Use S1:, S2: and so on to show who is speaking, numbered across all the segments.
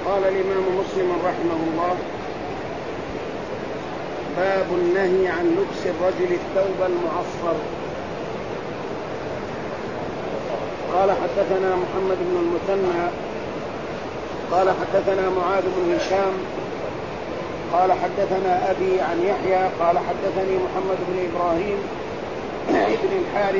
S1: قال الإمام مسلم رحمه الله: باب النهي عن لبس الرجل الثوب المعصفر. قال حدثنا محمد بن المثنى قال حدثنا معاذ بن هشام قال حدثنا أبي عن يحيى قال حدثني محمد بن إبراهيم ابن الحارث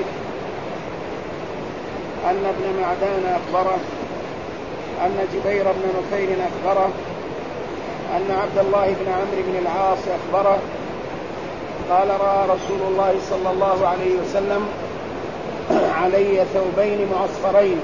S1: أن ابن معدان أخبره أن جبير بن نفير أخبره أن عبد الله بن عمرو بن العاص أخبره قال: رأى رسول الله صلى الله عليه وسلم علي ثوبين معصفرين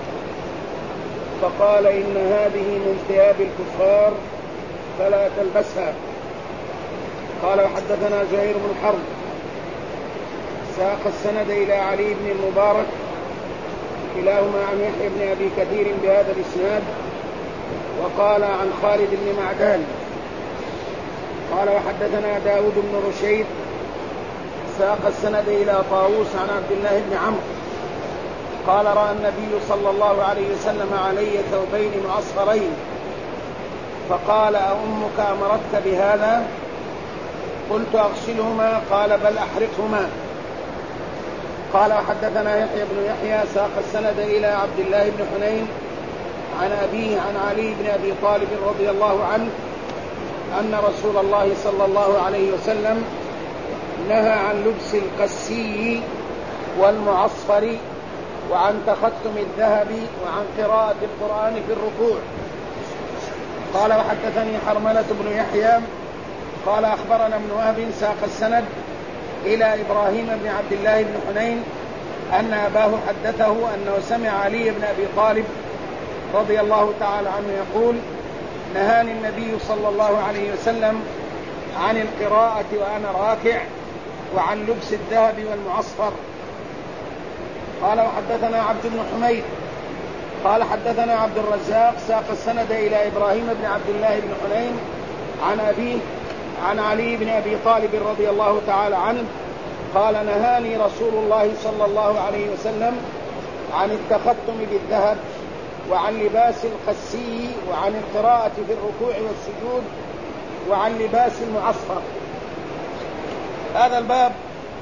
S1: فقال: إن هذه من ثياب الكفار فلا تلبسها. قال: وحدثنا زهير بن حرب ساق السند إلى علي بن المبارك كلاهما عن يحيى بن أبي كثير بهذا الإسناد، وقال عن خالد بن معدان قال: وحدثنا داود بن رشيد ساق السند إلى طاووس عن عبد الله بن عمرو قال: رأى النبي صلى الله عليه وسلم علي ثوبين معصفرين فقال: أأمك أمرتك بهذا؟ قلت: أغسلهما. قال: بل أحرقهما. قال: وحدثنا يحيى بن يحيى ساق السند إلى عبد الله بن حنين عن أبيه عن علي بن أبي طالب رضي الله عنه أن رسول الله صلى الله عليه وسلم نهى عن لبس القسي والمعصفر وعن تختم الذهب وعن قراءة القرآن في الركوع. قال: وحدثني حرملة بن يحيى قال: أخبرنا ابن وهب ساق السند إلى إبراهيم بن عبد الله بن حنين أن أباه حدثه أنه سمع علي بن أبي طالب رضي الله تعالى عنه يقول: نهاني النبي صلى الله عليه وسلم عن القراءة وأنا راكع وعن لبس الذهب والمعصفر. قال: وحدثنا عبد بن حميد قال: حدثنا عبد الرزاق ساق السند إلى إبراهيم بن عبد الله بن حنين عن أبيه عن علي بن أبي طالب رضي الله تعالى عنه قال: نهاني رسول الله صلى الله عليه وسلم عن التختم بالذهب وعن لباس القسي وعن القراءة في الركوع والسجود وعن لباس المعصفر. هذا الباب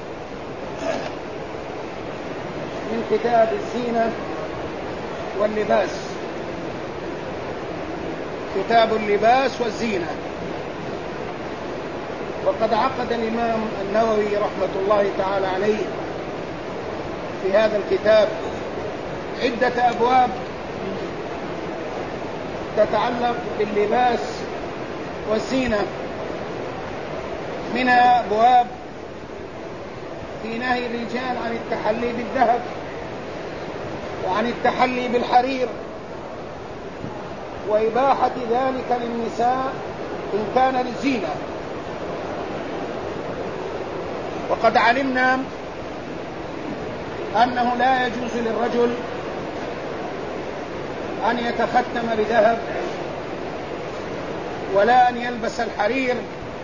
S1: من كتاب الزينة واللباس، كتاب اللباس والزينة. وقد عقد الإمام النووي رحمة الله تعالى عليه في هذا الكتاب عدة أبواب تتعلق باللباس والزينة، منها أبواب في نهي الرجال عن التحلي بالذهب وعن التحلي بالحرير وإباحة ذلك للنساء إن كان للزينة. وقد علمنا أنه لا يجوز للرجل أن يتختم بذهب ولا أن يلبس الحرير،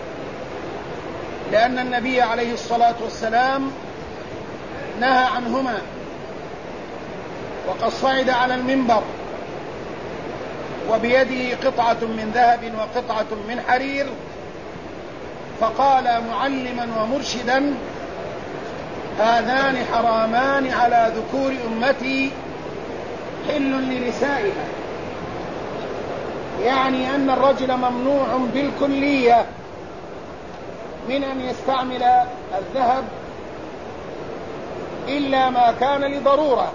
S1: لأن النبي عليه الصلاة والسلام نهى عنهما، وقد صعد على المنبر وبيده قطعة من ذهب وقطعة من حرير فقال معلما ومرشدا: هذان حرامان على ذكور أمتي حل لنسائها، يعني أن الرجل ممنوع بالكلية من أن يستعمل الذهب إلا ما كان لضرورة.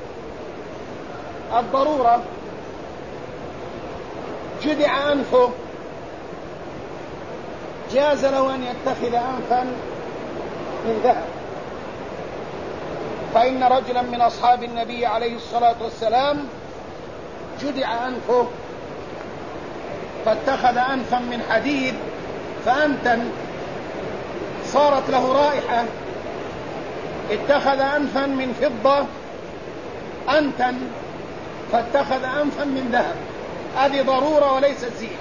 S1: الضرورة جدع أنفه جاز له أن يتخذ أنفا من ذهب، فإن رجلا من أصحاب النبي عليه الصلاة والسلام جدع أنفه فاتخذ أنفا من حديد فأنتن صارت له رائحة، اتخذ أنفا من فضة أنتن فاتخذ أنفا من ذهب. هذه ضرورة وليست زينة.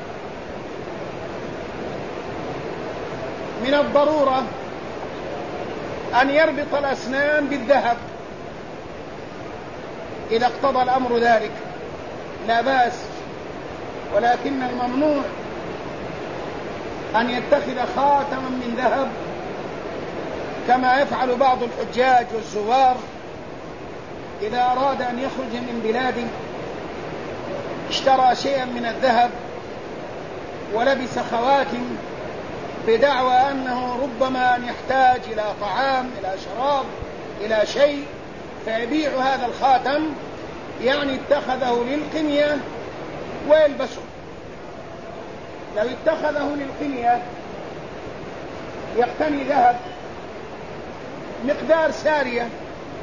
S1: من الضرورة أن يربط الأسنان بالذهب إذا اقتضى الأمر ذلك لا بأس، ولكن الممنوع أن يتخذ خاتما من ذهب كما يفعل بعض الحجاج والزوار إذا أراد أن يخرج من بلاده اشترى شيئا من الذهب ولبس خواتم بدعوى أنه ربما أن يحتاج إلى طعام، إلى شراب، إلى شيء، فيبيع هذا الخاتم، يعني اتخذه للقنية ويلبسه. لو اتخذه للقنية يقتني ذهب مقدار سارية،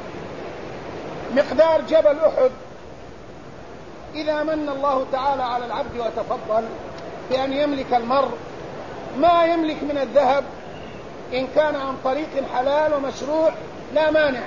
S1: مقدار جبل أحد، إذا من الله تعالى على العبد وتفضل بأن يملك المرء ما يملك من الذهب إن كان عن طريق حلال ومشروع لا مانع.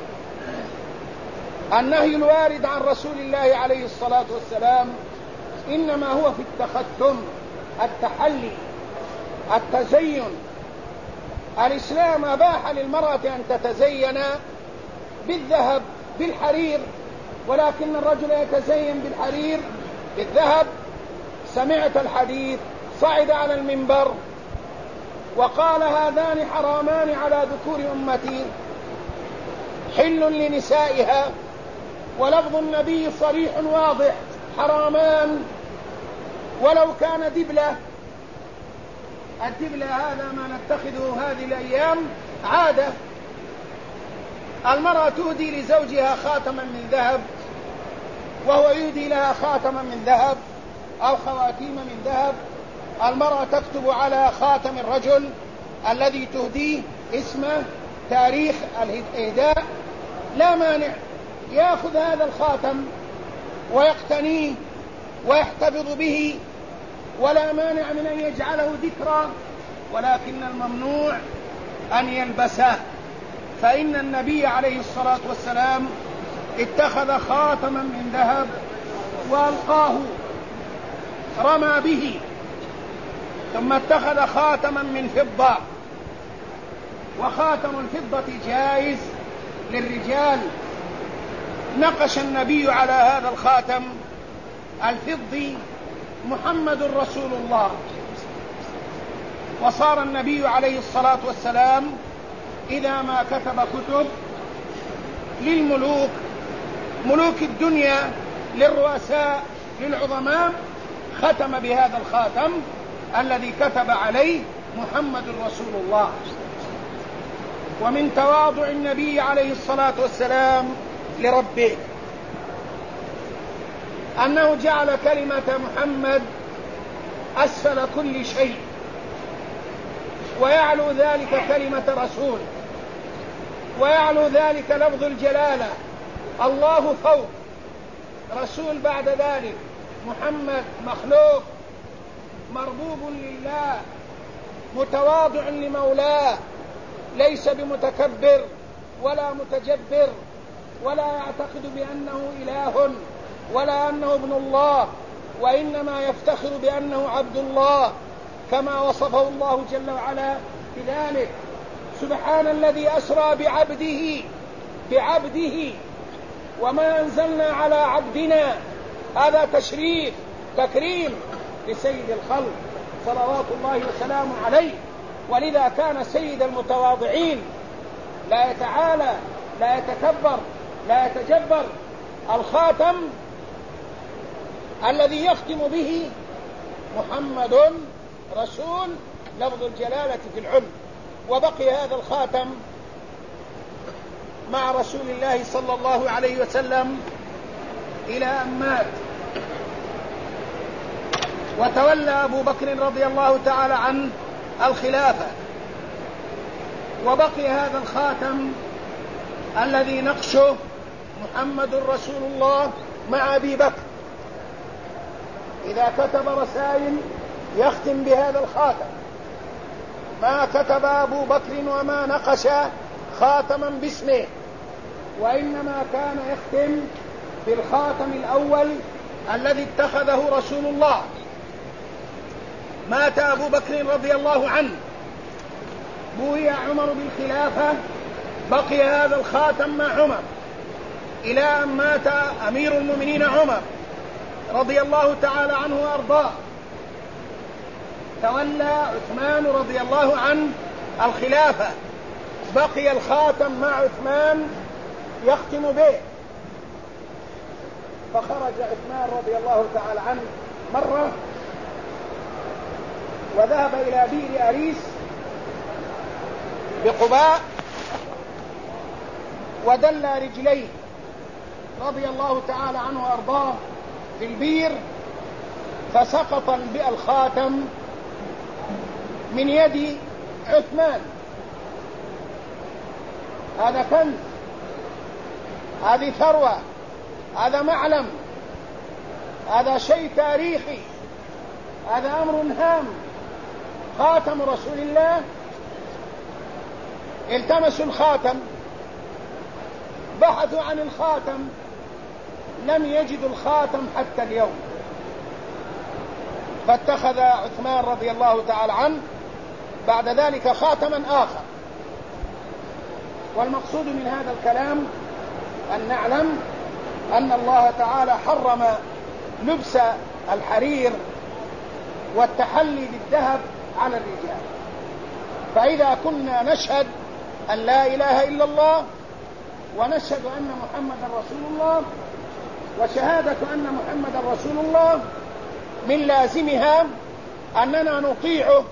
S1: النهي الوارد عن رسول الله عليه الصلاة والسلام إنما هو في التختم، التحلي، التزين. الإسلام أباح للمرأة أن تتزين بالذهب بالحرير، ولكن الرجل يتزين بالحرير بالذهب. سمعت الحديث، صعد على المنبر وقال: هذان حرامان على ذكور أمتي حل لنسائها. ولفظ النبي صريح واضح: حرامان ولو كان دبلة. الدبلة هذا ما نتخذه هذه الأيام عادة. المرأة تهدي لزوجها خاتما من ذهب وهو يهدي لها خاتما من ذهب أو خواتيم من ذهب. المرأة تكتب على خاتم الرجل الذي تهديه اسمه، تاريخ الإهداء، لا مانع يأخذ هذا الخاتم ويقتنيه ويحتفظ به، ولا مانع من أن يجعله ذكرى، ولكن الممنوع أن يلبسه. فإن النبي عليه الصلاة والسلام اتخذ خاتما من ذهب وألقاه، رمى به، ثم اتخذ خاتما من فضة، وخاتم الفضة جائز للرجال. نقش النبي على هذا الخاتم الفضي: محمد رسول الله. وصار النبي عليه الصلاة والسلام إذا ما كتب كتب للملوك، ملوك الدنيا، للرؤساء، للعظماء، ختم بهذا الخاتم الذي كتب عليه محمد رسول الله. ومن تواضع النبي عليه الصلاة والسلام لربه أنه جعل كلمة محمد أسفل كل شيء، ويعلو ذلك كلمة رسول، ويعلو ذلك لفظ الجلالة، الله فوق، رسول بعد ذلك، محمد مخلوق مربوب لله، متواضع لمولاه، ليس بمتكبر ولا متجبر، ولا يعتقد بأنه إله ولا أنه ابن الله، وإنما يفتخر بأنه عبد الله كما وصفه الله جل وعلا بذلك. سبحان الذي أسرى بعبده وما أنزلنا على عبدنا. هذا تشريف تكريم لسيد الخلق صلوات الله وسلامه عليه. ولذا كان سيد المتواضعين، لا يتعالى، لا يتكبر، لا يتجبر. الخاتم الذي يختم به محمد رسول، لفظ الجلالة في العلم. وبقي هذا الخاتم مع رسول الله صلى الله عليه وسلم إلى أن مات، وتولى أبو بكر رضي الله تعالى عنه الخلافة، وبقي هذا الخاتم الذي نقشه محمد رسول الله مع أبي بكر. إذا كتب رسائل يختم بهذا الخاتم، ما كتب أبو بكر وما نقش خاتما باسمه، وإنما كان يختم بالخاتم الأول الذي اتخذه رسول الله. مات أبو بكر رضي الله عنه، بوي عمر بالخلافة، بقي هذا الخاتم مع عمر إلى أن مات أمير المؤمنين عمر رضي الله تعالى عنه وأرضاه تولى عثمان رضي الله عنه الخلافة، بقي الخاتم مع عثمان يختم به، فخرج عثمان رضي الله تعالى عنه مرة وذهب إلى بئر أريس بقباء ودل رجليه رضي الله تعالى عنه وأرضاه في البئر، فسقط الخاتم من يد عثمان. هذا كنز، هذه ثروة، هذا معلم، هذا شيء تاريخي، هذا أمر هام، خاتم رسول الله. التمسوا الخاتم، بحثوا عن الخاتم، لم يجدوا الخاتم حتى اليوم، فاتخذ عثمان رضي الله تعالى عنه بعد ذلك خاتما آخر. والمقصود من هذا الكلام أن نعلم أن الله تعالى حرم لبس الحرير والتحلي بالذهب على الرجال. فإذا كنا نشهد أن لا إله إلا الله ونشهد أن محمدا رسول الله، وشهادة أن محمدا رسول الله من لازمها أننا نطيعه،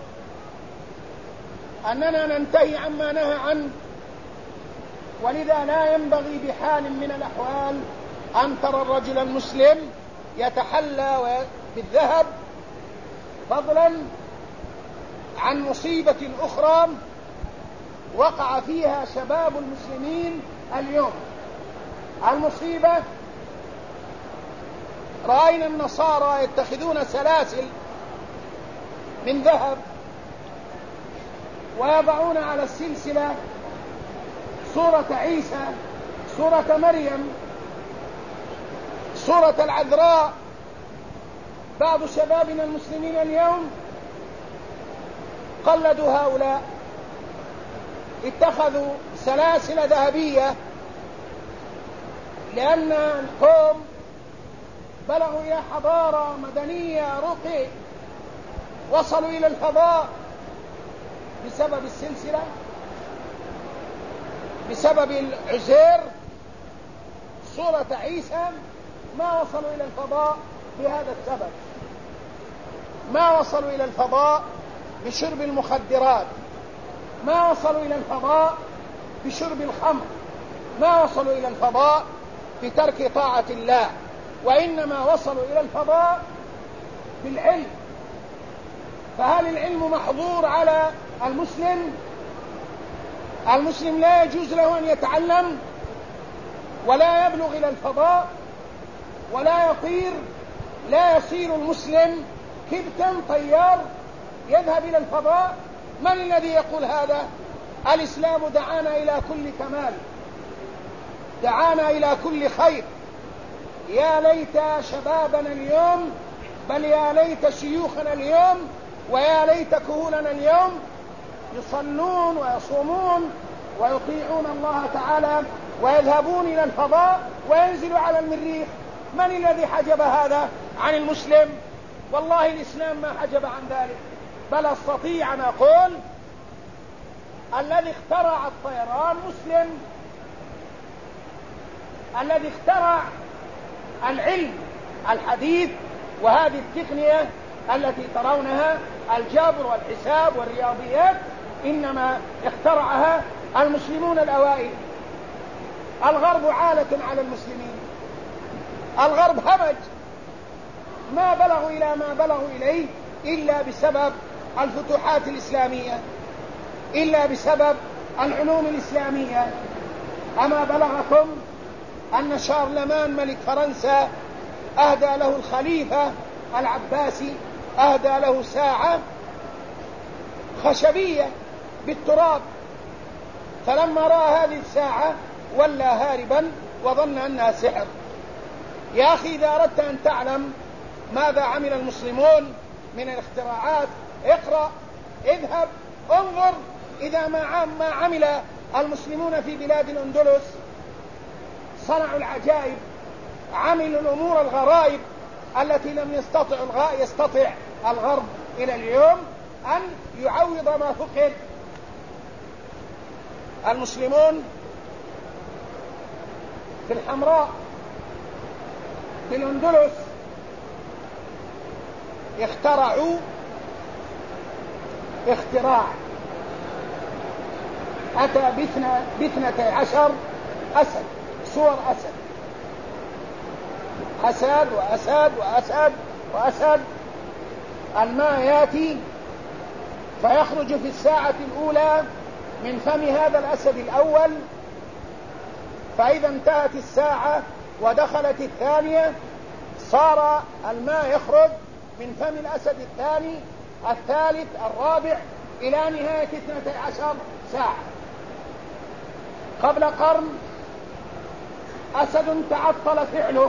S1: أننا ننتهي عما نهى عنه، ولذا لا ينبغي بحال من الأحوال أن ترى الرجل المسلم يتحلى بالذهب، فضلا عن مصيبة أخرى وقع فيها شباب المسلمين اليوم. المصيبة رأينا النصارى يتخذون سلاسل من ذهب ويضعون على السلسلة صورة عيسى، صورة مريم، صورة العذراء. بعض شبابنا المسلمين اليوم قلدوا هؤلاء، اتخذوا سلاسل ذهبية، لأن القوم بلغوا إلى حضارة مدنية رقي، وصلوا إلى الفضاء بسبب السلسلة، بسبب العزير، صورة عيسى. ما وصلوا إلى الفضاء بهذا السبب، ما وصلوا إلى الفضاء بشرب المخدرات، ما وصلوا إلى الفضاء بشرب الخمر، ما وصلوا إلى الفضاء بترك طاعة الله، وإنما وصلوا إلى الفضاء بالعلم. فهل العلم محظور على المسلم؟ المسلم لا يجوز له أن يتعلم ولا يبلغ إلى الفضاء ولا يطير؟ لا يصير المسلم كبتا طيار يذهب إلى الفضاء؟ من الذي يقول هذا؟ الإسلام دعانا إلى كل كمال، دعانا إلى كل خير. يا ليت شبابنا اليوم، بل يا ليت شيوخنا اليوم، ويا ليت كهولنا اليوم يصلون ويصومون ويطيعون الله تعالى ويذهبون إلى الفضاء وينزلوا على المريخ. من الذي حجب هذا عن المسلم؟ والله الإسلام ما حجب عن ذلك، بل أستطيع أن أقول الذي اخترع الطيران مسلم، الذي اخترع العلم الحديث وهذه التقنية التي ترونها، الجبر والحساب والرياضيات، إنما اخترعها المسلمون الأوائل. الغرب عالة على المسلمين، الغرب همج، ما بلغوا إلى ما بلغوا إليه إلا بسبب الفتوحات الإسلامية، إلا بسبب العلوم الإسلامية. أما بلغكم أن شارلمان ملك فرنسا أهدى له الخليفة العباسي، أهدى له ساعة خشبية بالتراب، فلما رأى هذه الساعة ولى هاربا وظن أنها سحر. يا أخي إذا أردت أن تعلم ماذا عمل المسلمون من الاختراعات، اقرأ، اذهب، انظر. إذا ما عمل المسلمون في بلاد الأندلس، صنعوا العجائب، عملوا الأمور الغرائب، التي لم يستطع الغرب إلى اليوم أن يعوض ما فقد. المسلمون في الحمراء في الأندلس اخترعوا اختراع أتى ب12 أسد، صور أسد، أسد وأسد وأسد وأسد. الماء يأتي فيخرج في الساعة الأولى من فم هذا الأسد الأول، فإذا انتهت الساعة ودخلت الثانية صار الماء يخرج من فم الأسد الثاني، الثالث، الرابع، إلى نهاية 12 ساعة. قبل قرن أسد تعطل فعله،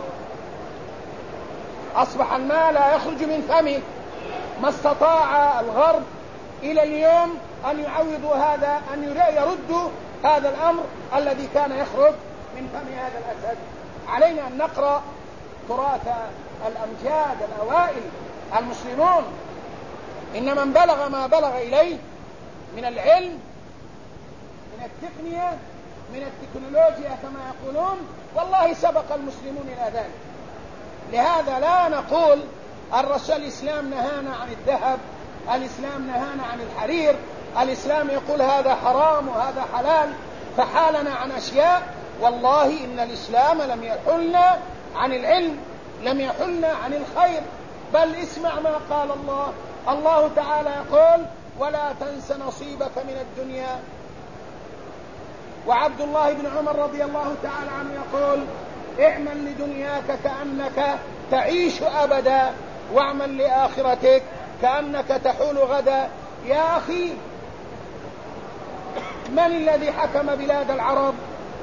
S1: أصبح الماء لا يخرج من فمه. ما استطاع الغرب إلى اليوم أن يعوضوا هذا، أن يردوا هذا الأمر الذي كان يخرج من فم هذا الأسد. علينا أن نقرأ تراث الأمجاد الأوائل المسلمون. إن من بلغ ما بلغ إليه من العلم، من التقنية، من التكنولوجيا كما يقولون، والله سبق المسلمون إلى ذلك. لهذا لا نقول الإسلام نهانا عن الذهب، الإسلام نهانا عن الحرير، الإسلام يقول هذا حرام وهذا حلال فحالنا عن أشياء. والله إن الإسلام لم يحلنا عن العلم، لم يحلنا عن الخير، بل اسمع ما قال الله تعالى يقول ولا تنس نصيبك من الدنيا. وعبد الله بن عمر رضي الله تعالى عنه يقول اعمل لدنياك كأنك تعيش أبدا، واعمل لآخرتك كأنك تحول غدا. يا أخي، من الذي حكم بلاد العرب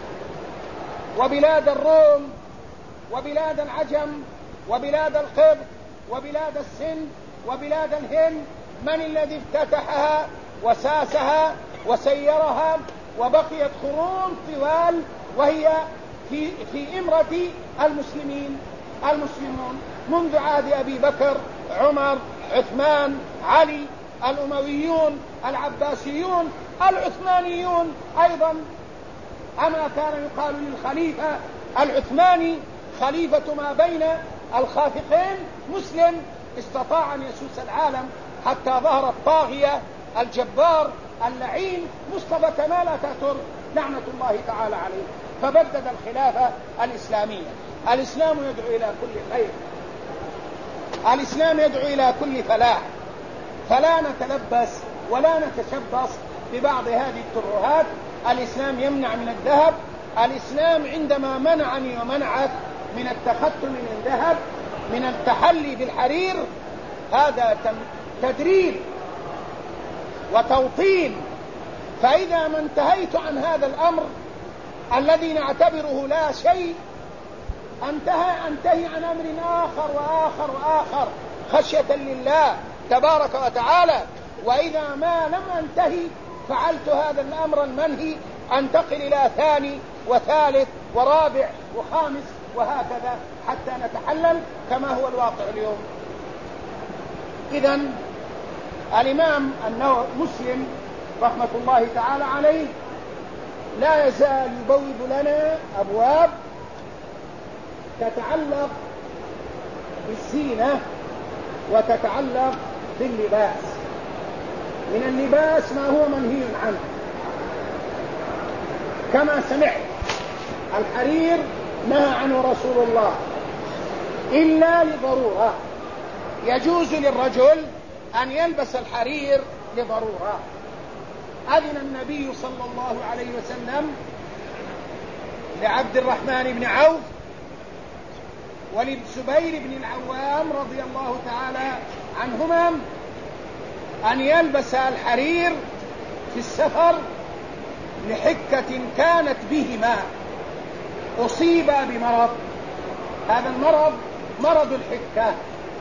S1: وبلاد الروم وبلاد العجم وبلاد القبط وبلاد السند وبلاد الهند؟ من الذي افتتحها وساسها وسيرها وبقيت قرون طوال وهي في إمرة المسلمون منذ عهد أبي بكر، عمر، عثمان، علي، الأمويون، العباسيون، العثمانيون أيضا. أما كان يقال للخليفة العثماني خليفة ما بين الخافقين مسلم، استطاع أن يسوس العالم حتى ظهر الطاغية الجبار اللعين مصطفى كمال أتاتورك لعنة الله تعالى عليه، فبدد الخلافة الإسلامية. الإسلام يدعو إلى كل خير، الإسلام يدعو إلى كل فلاح، فلا نتلبس ولا نتشبص ببعض هذه الترهات. الإسلام يمنع من الذهب. الإسلام عندما منعني ومنعك من التختم من الذهب، من التحلي بالحرير، هذا تدريب وتوطين. فإذا ما انتهيت عن هذا الأمر الذي نعتبره لا شيء، أنتهي عن أمر آخر وآخر وآخر خشية لله تبارك وتعالى. وإذا ما لم أنتهي فعلت هذا الأمر المنهي، أنتقل إلى ثاني وثالث ورابع وخامس وهكذا حتى نتحلل كما هو الواقع اليوم. إذن الإمام مسلم رحمة الله تعالى عليه لا يزال يبوب لنا أبواب تتعلق بالزينة وتتعلق باللباس. من اللباس ما هو منهي عنه، كما سمعت الحرير نهى عنه رسول الله إلا لضرورة. يجوز للرجل أن يلبس الحرير لضرورة. أذن النبي صلى الله عليه وسلم لعبد الرحمن بن عوف وللزبير بن العوام رضي الله تعالى عنهما أن يلبس الحرير في السفر لحكة كانت بهما، أصيبا بمرض، هذا المرض مرض الحكة،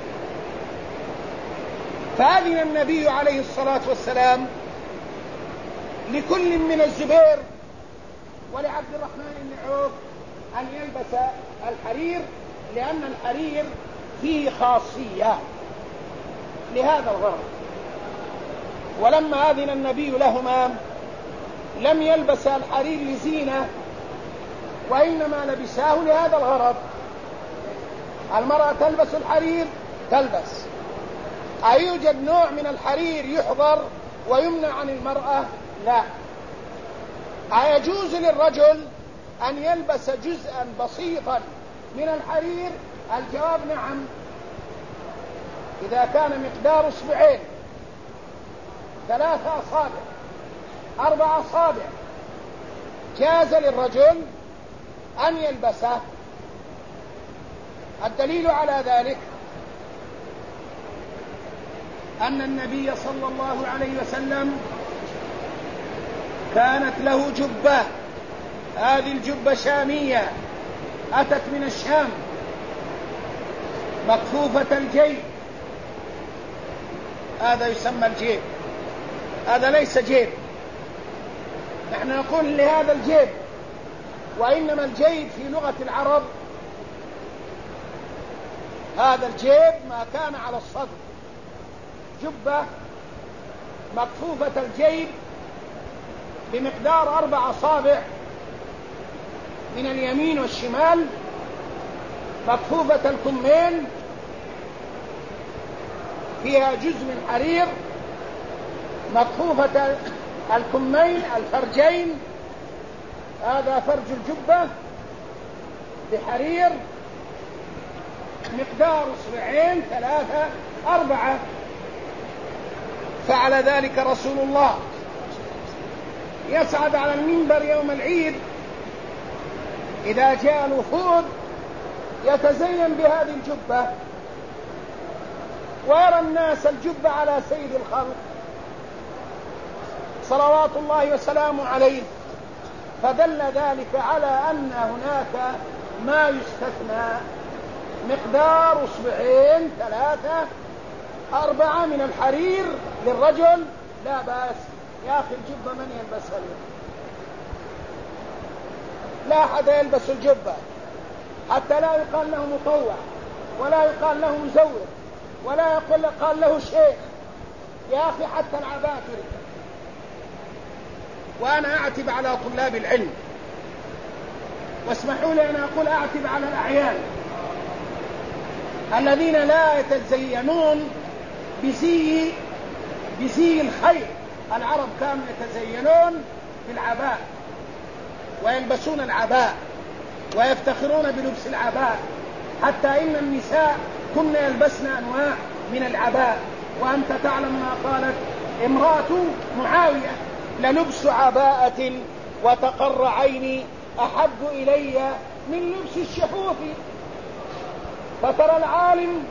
S1: فأذن النبي عليه الصلاة والسلام لكل من الزبير ولعبد الرحمن بن عوف أن يلبس الحرير، لأن الحرير فيه خاصية لهذا الغرض. ولما أذن النبي لهما لم يلبس الحرير لزينة، وإنما لبساه لهذا الغرض. المرأة تلبس الحرير تلبس. أيوجد نوع من الحرير يحضر ويمنع عن المرأة؟ لا. أيجوز للرجل أن يلبس جزءا بسيطا من الحرير؟ الجواب نعم، إذا كان مقدار أصبعين، 3 أصابع، 4 أصابع، جاز للرجل أن يلبسه. الدليل على ذلك أن النبي صلى الله عليه وسلم كانت له جبة، هذه الجبة شامية أتت من الشام، مكفوفة الجيب. هذا يسمى الجيب، هذا ليس جيب، نحن نقول لهذا الجيب، وإنما الجيب في لغة العرب هذا الجيب ما كان على الصدر، جبة مكفوفة الجيب بمقدار 4 أصابع من اليمين والشمال، مكفوفة الكمين، فيها جزء من حرير، مكفوفة الكمين الفرجين، هذا فرج الجبة بحرير مقدار 2 3 4. فعل ذلك رسول الله، يصعد على المنبر يوم العيد إذا جاء الوفود يتزين بهذه الجبة، ويرى الناس الجبة على سيد الخلق صلوات الله وسلامه عليه، فدل ذلك على أن هناك ما يستثنى، مقدار 2 3 4 من الحرير للرجل لا بأس. يا أخي الجبة من يلبسها اليوم؟ لا أحد يلبس الجبة، حتى لا يقال له مطوع، ولا يقال له مزور، ولا يقال له شيخ. يا أخي حتى العباء تريد. وأنا أعتب على طلاب العلم، واسمحوا لي أن أقول أعتب على الأعيان الذين لا يتزينون بزي الخير. العرب كانوا يتزينون بالعباء ويلبسون العباء ويفتخرون بلبس العباء، حتى إن النساء كن يلبسن أنواع من العباء. وأنت تعلم ما قالت امرأة معاوية: للبس عباءة وتقر عيني أحب إلي من لبس الشحوف. فترى العالم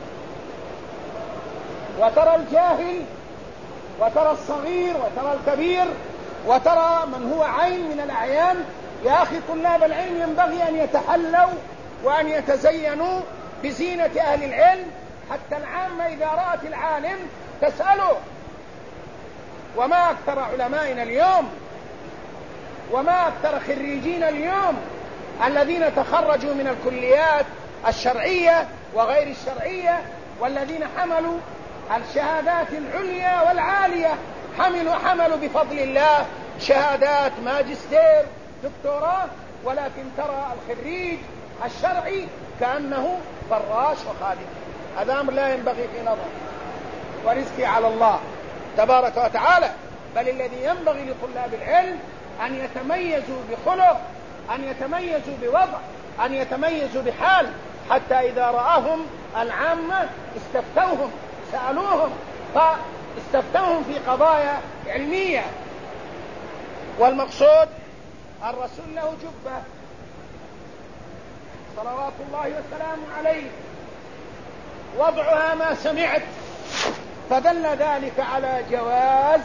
S1: وترى الجاهل وترى الصغير وترى الكبير وترى من هو عين من الأعيان. يا أخي طلاب العلم ينبغي أن يتحلوا وأن يتزينوا بزينة أهل العلم، حتى العامة إذا رأت العالم تسأله. وما أكثر علمائنا اليوم، وما أكثر خريجين اليوم الذين تخرجوا من الكليات الشرعية وغير الشرعية، والذين حملوا الشهادات العليا والعالية، حملوا بفضل الله شهادات ماجستير دكتوراه، ولكن ترى الخريج الشرعي كأنه فراش وخادم. هذا أمر لا ينبغي في نظر، ورزقي على الله تبارك وتعالى. بل الذي ينبغي لطلاب العلم أن يتميزوا بخلق، أن يتميزوا بوضع، أن يتميزوا بحال، حتى إذا رآهم العامة استفتوهم، سألوهم، فاستفتوهم في قضايا علمية. والمقصود الرسول له جبة صلوات الله وسلامه عليه، وضعها ما سمعت، فدل ذلك على جواز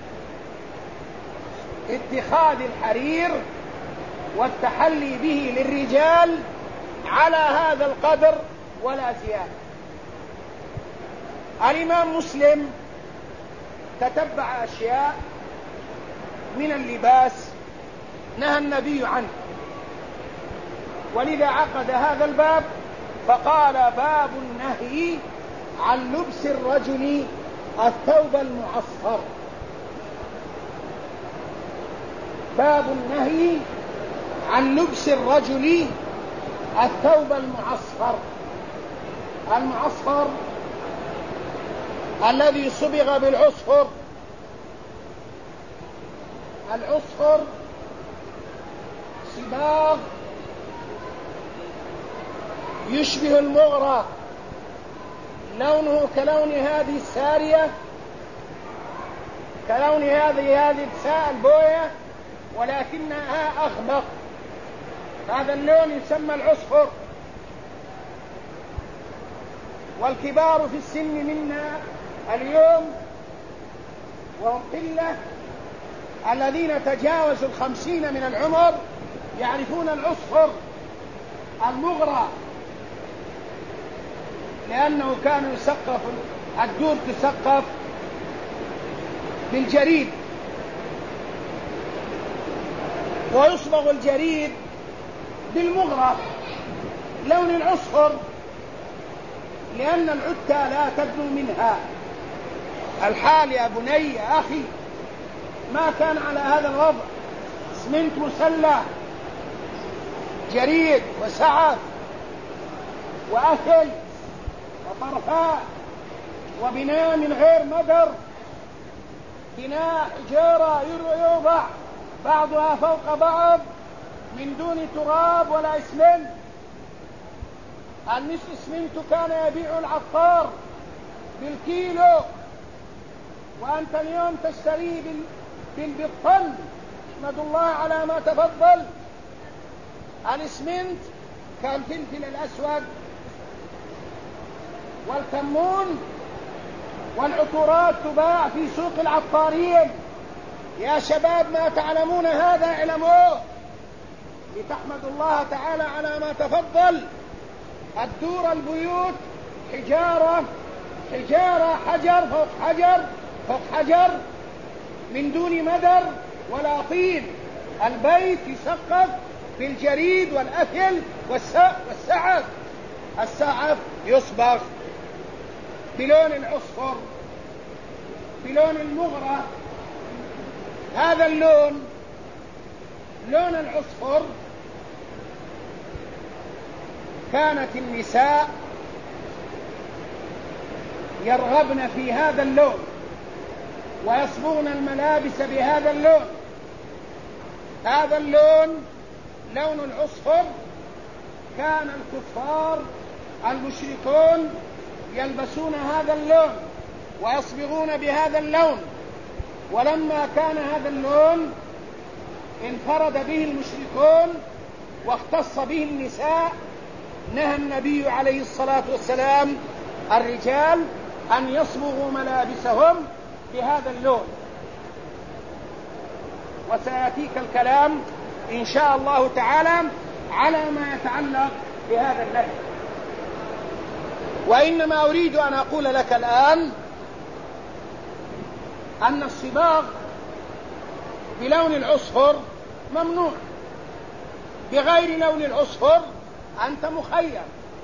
S1: اتخاذ الحرير والتحلي به للرجال على هذا القدر ولا زيادة. الإمام مسلم تتبع أشياء من اللباس نهى النبي عنه، ولذا عقد هذا الباب فقال باب النهي عن لبس الرجل الثوب المعصفر. باب النهي عن لبس الرجل الثوب المعصفر. المعصفر الذي صبغ بالعصفر. العصفر صباغ يشبه المغرى، لونه كلون هذه السارية، كلون هذه البوية، ولكنها أخضر. هذا اللون يسمى العصفر. والكبار في السن منا اليوم وهم قلة، الذين تجاوزوا 50 من العمر يعرفون العصفر المغرى، لأنه كان يسقف الدور تسقف بالجريد، ويصبغ الجريد بالمغرى لون العصفر، لأن العتة لا تدنو منها. الحال يا بني يا أخي ما كان على هذا الوضع. اسمنت مسلح، جريد وسعف وأثل وطرفاء وبناء من غير مدر، بناء حجارة يوضع بعضها فوق بعض من دون تراب ولا اسمنت. الاسمنت كان يبيع العطار بالكيلو، وأنت اليوم تشتريه بالطن. احمد الله على ما تفضل. الاسمنت كالفلفل الأسود والكمون والعطورات تباع في سوق العطارين. يا شباب ما تعلمون هذا اعلموه لتحمد الله تعالى على ما تفضل. الدور البيوت حجارة حجر فوق حجر فوق حجر من دون مدر ولا طين. البيت يسقف بالجريد والأثل والسعف. السعف يصبغ بلون العصفر بلون المغرى. هذا اللون لون العصفر كانت النساء يرغبن في هذا اللون ويصبغن الملابس بهذا اللون. هذا اللون لون العصفر. كان الكفار المشركون يلبسون هذا اللون ويصبغون بهذا اللون، ولما كان هذا اللون انفرد به المشركون واختص به النساء، نهى النبي عليه الصلاة والسلام الرجال أن يصبغوا ملابسهم بهذا اللون. وسيأتيك الكلام إن شاء الله تعالى على ما يتعلق بهذا النهي. وإنما أريد أن أقول لك الآن أن الصباغ بلون العصفر ممنوع. بغير لون العصفر أنت مخير،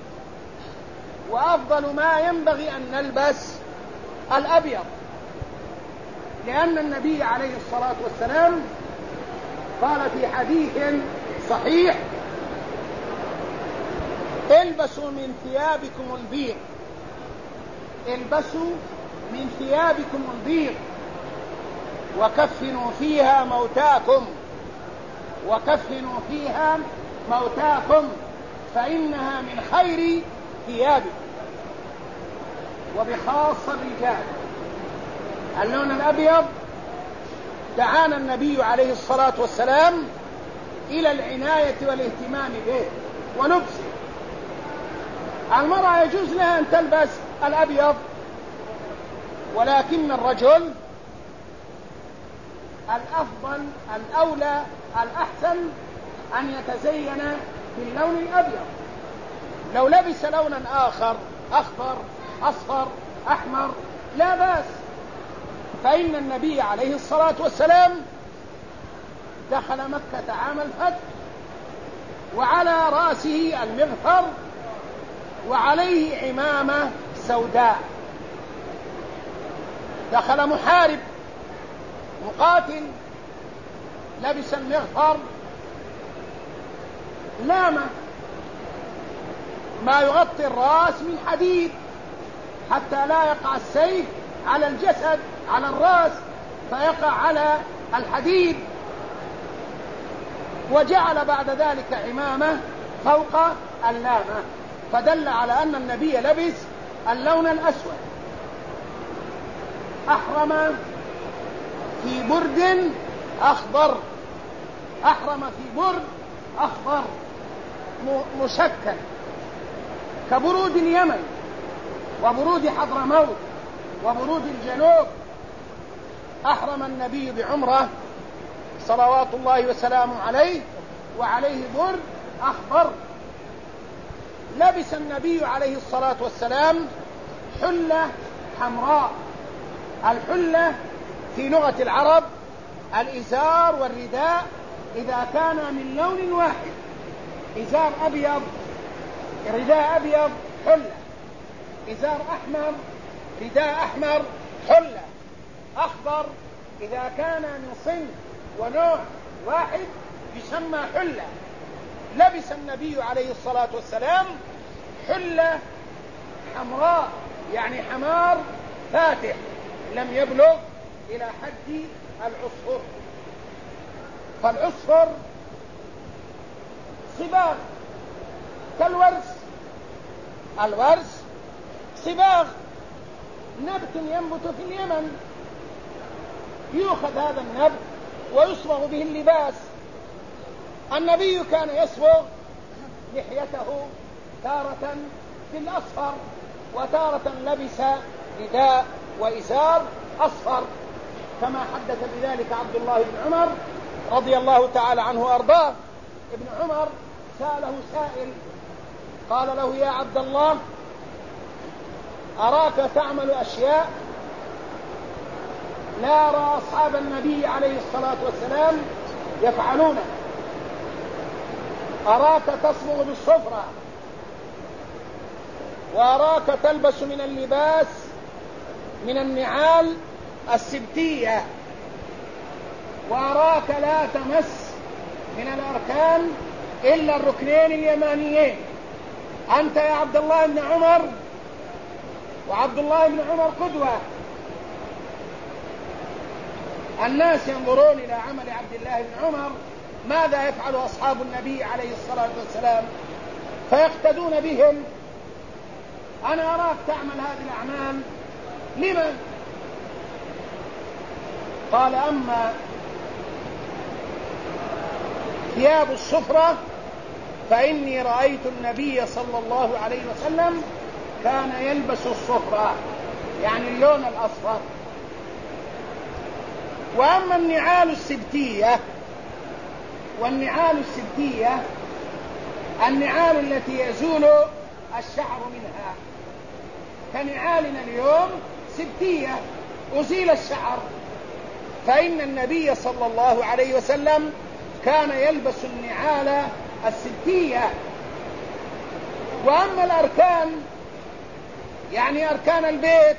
S1: وأفضل ما ينبغي أن نلبس الأبيض، لأن النبي عليه الصلاة والسلام قال في حديث صحيح: البسوا من ثيابكم البيض، البسوا من ثيابكم البيض وكفنوا فيها موتاكم، وكفنوا فيها موتاكم فإنها من خير ثيابكم. وبخاصة الرجال اللون الأبيض دعانا النبي عليه الصلاة والسلام إلى العناية والاهتمام به ولبسه. المرأة يجوز لها أن تلبس الأبيض، ولكن الرجل الأفضل الأولى الأحسن أن يتزين باللون الأبيض. لو لبس لونا آخر أخضر أصفر أحمر لا بأس، فإن النبي عليه الصلاة والسلام دخل مكة عام الفتح وعلى رأسه المغفر وعليه عمامة سوداء. دخل محارب مقاتل لبس المغفر، لامة ما يغطي الرأس من حديد حتى لا يقع السيف على الجسد على الرأس فيقع على الحديد، وجعل بعد ذلك عمامة فوق اللامة، فدل على أن النبي لبس اللون الأسود. أحرم في برد أخضر، أحرم في برد أخضر مشكل كبرود اليمن وبرود حضرموت وبرود الجنوب. أحرم النبي بعمرة صلوات الله وسلامه عليه وعليه برد أخضر. لبس النبي عليه الصلاة والسلام حلة حمراء. الحلة في لغة العرب الإزار والرداء إذا كان من لون واحد، إزار أبيض رداء أبيض حلة، إزار أحمر رداء أحمر حلة، أخضر إذا كان من صنف ونوع واحد يسمى حلة. لبس النبي عليه الصلاة والسلام حلة حمراء، يعني حمار فاتح لم يبلغ إلى حد العصفر. فالعصفر صباغ كالورس، الورس صباغ نبت ينبت في اليمن، يؤخذ هذا النبت ويصبغ به اللباس. النبي كان يصبغ لحيته تارة في الأصفر وتارة لبس رداء وإزار أصفر، كما حدث بذلك عبد الله بن عمر رضي الله تعالى عنه وأرضاه. ابن عمر سأله سائل قال له: يا عبد الله، أراك تعمل أشياء لا أرى أصحاب النبي عليه الصلاة والسلام يفعلونه، أراك تصبغ بالصفرة، وأراك تلبس من اللباس من النعال السبتية، وأراك لا تمس من الأركان إلا الركنين اليمانيين. أنت يا عبد الله بن عمر، وعبد الله بن عمر قدوة، الناس ينظرون إلى عمل عبد الله بن عمر ماذا يفعل أصحاب النبي عليه الصلاة والسلام فيقتدون بهم. أنا أراك تعمل هذه الأعمال لمن؟ قال: أما ثياب الصفرة فإني رأيت النبي صلى الله عليه وسلم كان يلبس الصفرة، يعني اللون الأصفر. وأما النعال السبتية، والنعال السبتية النعال التي يزول الشعر منها، كنعالنا اليوم سبتية أزيل الشعر، فإن النبي صلى الله عليه وسلم كان يلبس النعال السبتية. وأما الأركان، يعني أركان البيت،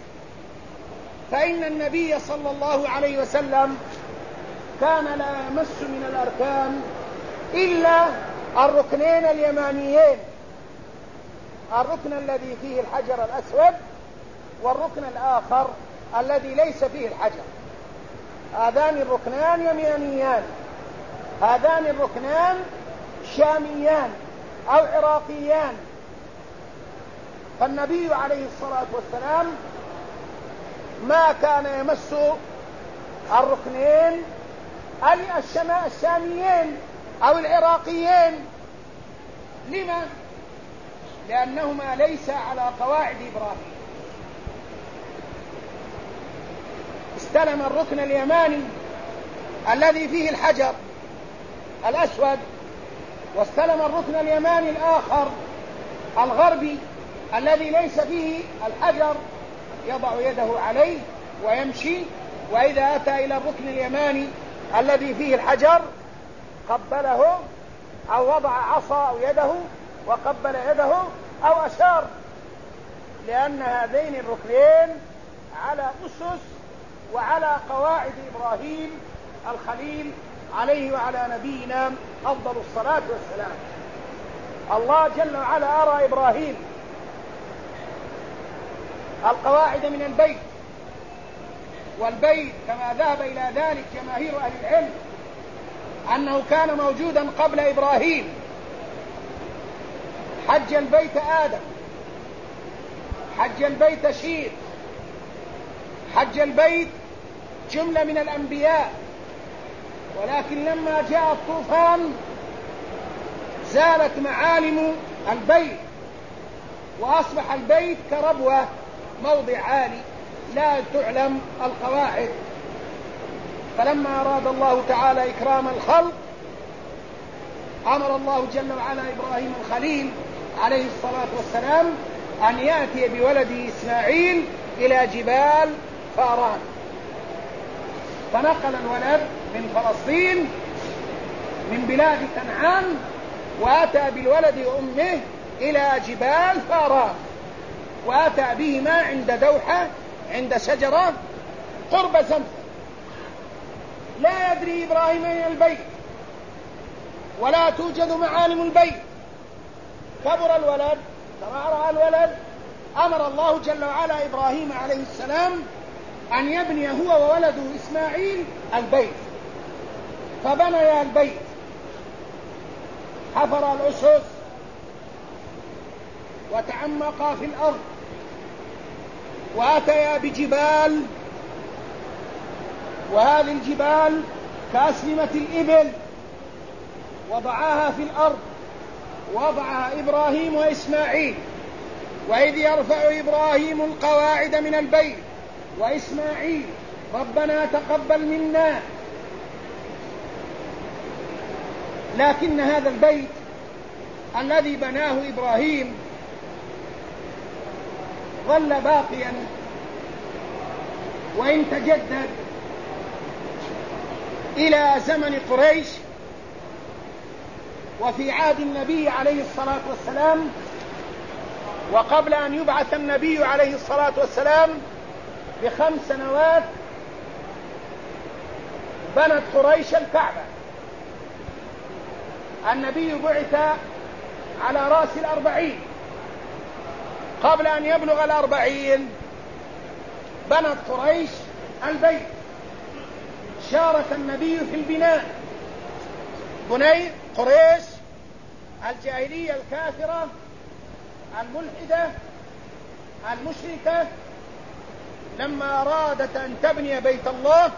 S1: فإن النبي صلى الله عليه وسلم كان لا يمس من الأركان إلا الركنين اليمانيين، الركن الذي فيه الحجر الأسود والركن الآخر الذي ليس فيه الحجر. هذان الركنان يمانيان، هذان الركنان شاميان أو عراقيان. فالنبي عليه الصلاة والسلام ما كان يمس الركنين الشاميين أو العراقيين. لما؟ لأنهما ليس على قواعد إبراهيم. استلم الركن اليماني الذي فيه الحجر الأسود، واستلم الركن اليماني الآخر الغربي الذي ليس فيه الحجر، يضع يده عليه ويمشي، وإذا أتى إلى الركن اليماني الذي فيه الحجر قبله، أو وضع عصا أو يده وقبل يده أو أشار، لأن هذين الركنين على أسس وعلى قواعد إبراهيم الخليل عليه وعلى نبينا أفضل الصلاة والسلام. الله جل وعلا أرى إبراهيم القواعد من البيت، والبيت كما ذهب إلى ذلك جماهير أهل العلم أنه كان موجودا قبل إبراهيم. حج البيت آدم، حج البيت شيث، حج البيت جملة من الأنبياء، ولكن لما جاء الطوفان زالت معالم البيت وأصبح البيت كربوة موضع عالي لا تعلم القواعد. فلما أراد الله تعالى إكرام الخلق أمر الله جل وعلا إبراهيم الخليل عليه الصلاة والسلام أن يأتي بولده إسماعيل إلى جبال فاران، فنقل الولد من فلسطين من بلاد كنعان وأتى بالولد وأمه إلى جبال فاران، وأتى بهما عند دوحة عند شجرة قرب زمزم. لا يدري إبراهيم أين البيت ولا توجد معالم البيت. كبر الولد، ترعرع الولد، أمر الله جل وعلا إبراهيم عليه السلام أن يبني هو وولده إسماعيل البيت، فبنيا البيت، حفر الأسس وتعمقا في الأرض، وأتيا بجبال، وهذه الجبال كأسلمة الإبل، وضعاها في الأرض، وضعها إبراهيم وإسماعيل. وإذ يرفع إبراهيم القواعد من البيت وإسماعيل ربنا تقبل منا. لكن هذا البيت الذي بناه إبراهيم ظل باقيا وإن تجدد إلى زمن قريش وفي عهد النبي عليه الصلاة والسلام، وقبل أن يبعث النبي عليه الصلاة والسلام ب5 سنوات بنت قريش الكعبة. النبي بعث على رأس 40، قبل أن يبلغ 40 بنت قريش البيت، شارك النبي في البناء. بني قريش الجاهلية الكافرة الملحدة المشركة لما أرادت أن تبني بيت الله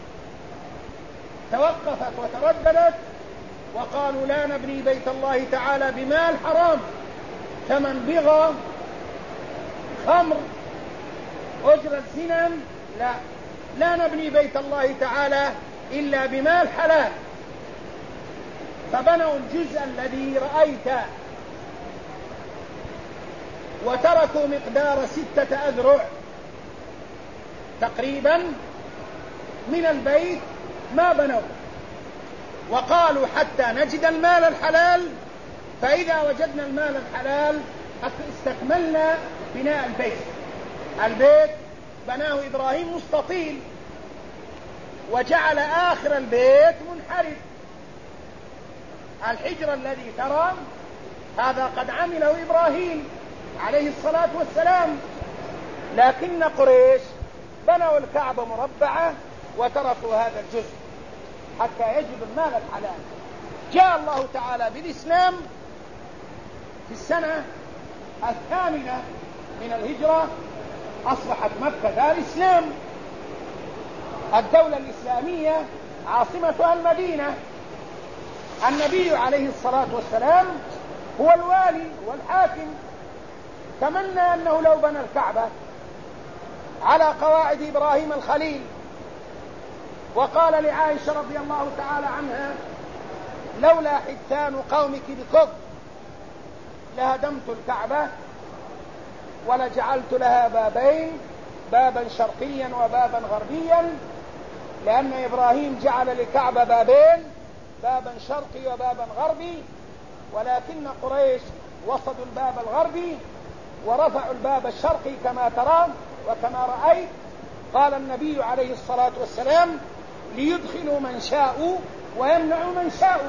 S1: توقفت وترددت وقالوا لا نبني بيت الله تعالى بمال حرام، ثمن بغى، خمر، أجرة زنا، لا نبني بيت الله تعالى إلا بمال حلال. فبنوا الجزء الذي رأيت وتركوا مقدار 6 أذرع تقريبا من البيت ما بنوا، وقالوا حتى نجد المال الحلال، فإذا وجدنا المال الحلال استكملنا بناء البيت. البيت بناه إبراهيم مستطيل، وجعل آخر البيت منحرف. الحجر الذي ترى هذا قد عمله إبراهيم عليه الصلاة والسلام، لكن قريش بنوا الكعبة مربعة وتركوا هذا الجزء حتى يجد المال الحلال. جاء الله تعالى بالإسلام في السنة 8 من الهجرة، أصبحت مكة دار إسلام، الدولة الإسلامية عاصمتها المدينة. النبي عليه الصلاة والسلام هو الوالي والحاكم، تمنى أنه لو بنى الكعبة على قواعد إبراهيم الخليل، وقال لعائشة رضي الله تعالى عنها لولا حدثان قومك بكفر لهدمت الكعبة ولجعلت لها بابين، بابا شرقيا وبابا غربيا، لأن إبراهيم جعل للكعبة بابين، بابا شرقي وبابا غربي، ولكن قريش وصدوا الباب الغربي ورفعوا الباب الشرقي كما ترى وكما رأيت. قال النبي عليه الصلاة والسلام: ليدخلوا من شاءوا ويمنعوا من شاءوا.